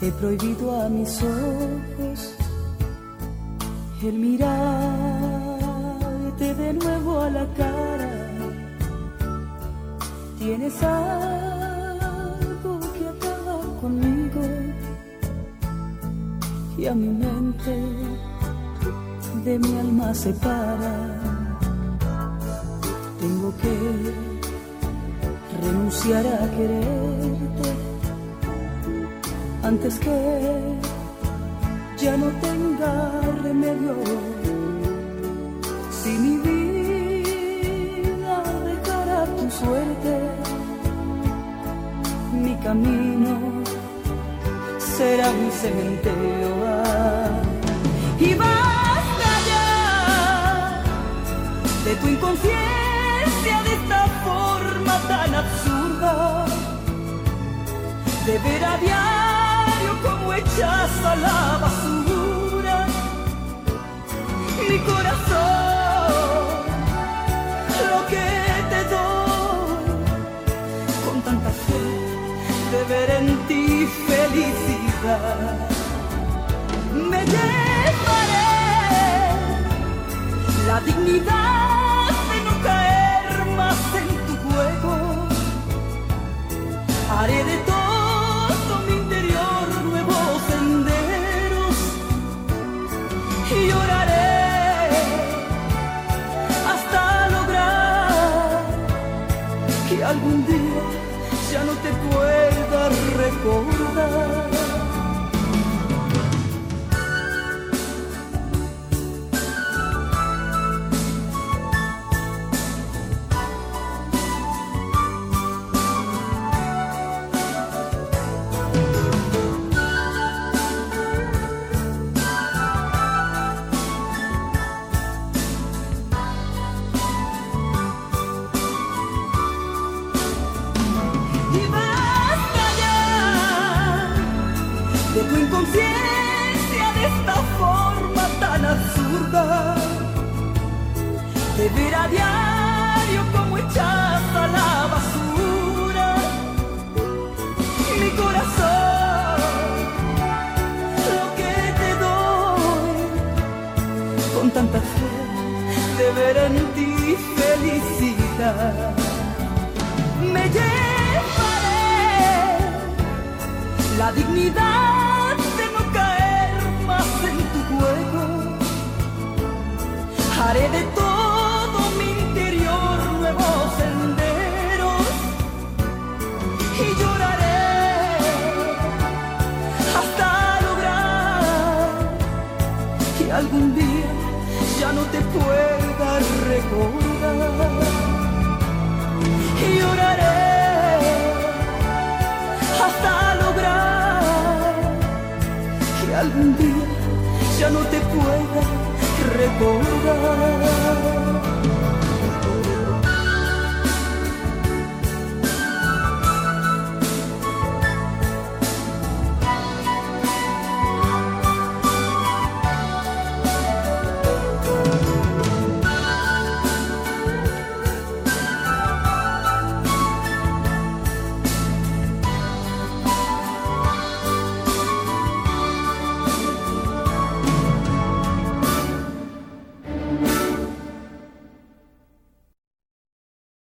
He prohibido a mis ojos el mirarte de nuevo a la cara. Tienes algo que acaba conmigo y a mi mente de mi alma separa. Tengo que renunciar a quererte antes que ya no tenga remedio. Si mi vida dejara tu suerte, mi camino será un cementerio. Y basta ya de tu inconsciencia, de esta forma tan absurda, de ver a diario como echas a la basura mi corazón, lo que te doy con tanta fe de ver en ti felicidad. Me llevaré la dignidad de no caer más en tu juego. Haré de todo mi interior nuevos senderos y lloraré hasta lograr que algún día ya no te pueda recordar. De ver a diario como echas a la basura mi corazón, lo que te doy con tanta fe de ver en ti felicidad. Me llevaré la dignidad de no caer más en tu juego. Haré de todo mi interior nuevos senderos y lloraré hasta lograr que algún día ya no te pueda recordar. Y lloraré hasta lograr que algún día ya no te pueda recordar.